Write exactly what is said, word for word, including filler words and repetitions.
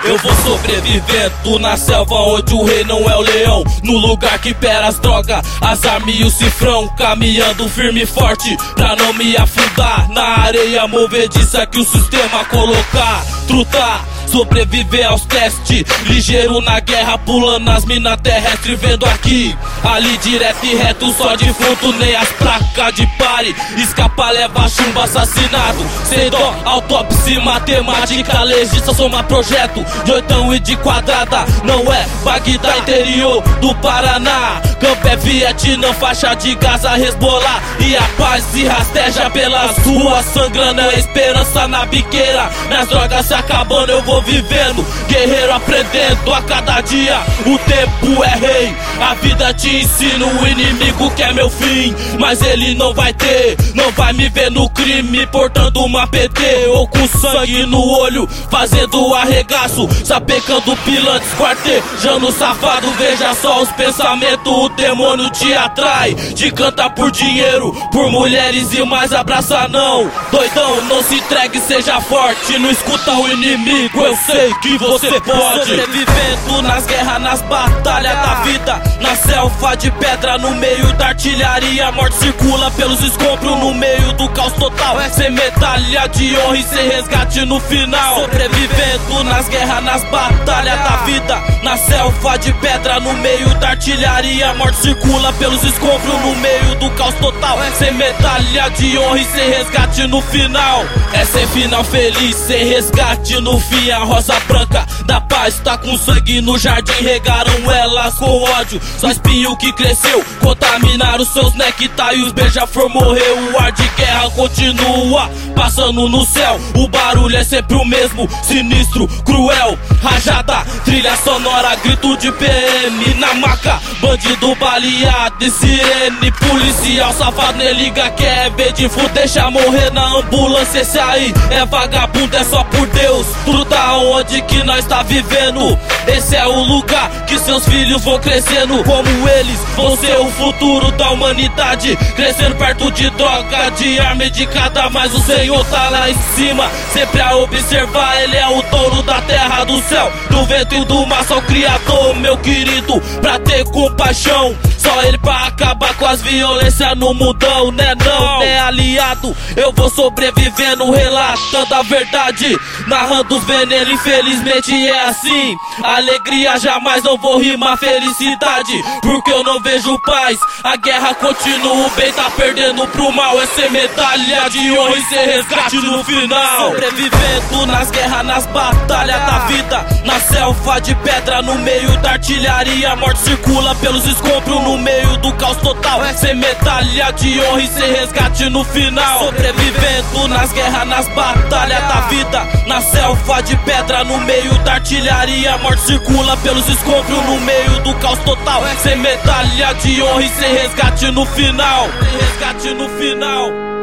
Eu vou sobrevivendo na selva onde o rei não é o leão, no lugar que pera as drogas, as armas e o cifrão, caminhando firme e forte pra não me afundar na areia movediça que o sistema colocar. Trutar, sobreviver aos testes, ligeiro na guerra, pulando nas minas terrestres, vendo aqui, ali direto e reto, só defunto, nem as placas de pare. Escapa, leva chumbo, assassinado, sem dó, autópsia, matemática, legista, soma projeto, de oitão e de quadrada, não é Bagdá, interior do Paraná. Campo é Vietnã, faixa de Gaza, Hezbollah, e a paz se rasteja pelas ruas, sangrando é esperança na biqueira. Minhas drogas se acabando, eu vou vivendo, guerreiro aprendendo a cada dia. O tempo é rei, a vida te ensina, o inimigo quer meu fim, mas ele não vai ter, não vai me ver no crime, portando uma P T, ou com sangue no olho, fazendo arregaço, sapecando pilantes, quartejando safado. Veja só os pensamentos, o demônio te atrai, te canta por dinheiro, por mulheres e mais abraça não. Doidão, não se entregue, seja forte, não escuta o inimigo, eu sei que você pode. Sobrevivendo nas guerras, nas batalhas da vida, na selva de pedra, no meio da artilharia. A morte circula pelos escombros, no meio do caos total, sem medalha de honra e sem resgate no final. Sobrevivendo nas guerras, nas batalhas da vida, na selva de pedra, no meio da artilharia. A morte circula pelos escombros, no meio do caos total, sem medalha de honra e sem resgate no final. É sem final feliz, sem resgate no fim. A rosa branca da paz tá com sangue no jardim, regaram elas com ódio, só espinho que cresceu, contaminaram seus nectar e os beija-flor morreu. O ar de guerra continua passando no céu, o barulho é sempre o mesmo, sinistro, cruel. Rajada, trilha sonora, grito de P M na maca, bandido baleado e sirene, policial safado, nem liga, quer ver de fundo, deixa morrer na ambulância. Esse aí é vagabundo, é só por Deus, tudo da onde que nós tá vivendo. Esse é o lugar que seus filhos vão crescendo, como eles vão ser o futuro da humanidade, crescendo perto de droga, de arma e de cada. Mas o Senhor tá lá em cima, sempre a observar, ele é o dono da terra, do céu, do vento e do mar, só o Criador, meu querido, pra ter compaixão. Só ele pra acabar com as violências no mundão, né não, né aliado. Eu vou sobrevivendo, relatando a verdade, narrando os venenos, infelizmente é assim. Alegria jamais, não vou rimar felicidade, porque eu não vejo paz. A guerra continua, o bem tá perdendo pro mal, é sem medalha de honra e sem resgate no final. Sobrevivendo nas guerras, nas batalhas da vida, na selva de pedra, no meio da artilharia. A morte circula pelos escombros, no meio do caos total, sem medalha de honra e sem resgate no final. Sobrevivendo nas guerras, nas batalhas da vida, na selva de pedra, no meio da artilharia. A morte circula pelos escombros, no meio do caos total, sem medalha de honra e sem resgate no final. Sem resgate no final.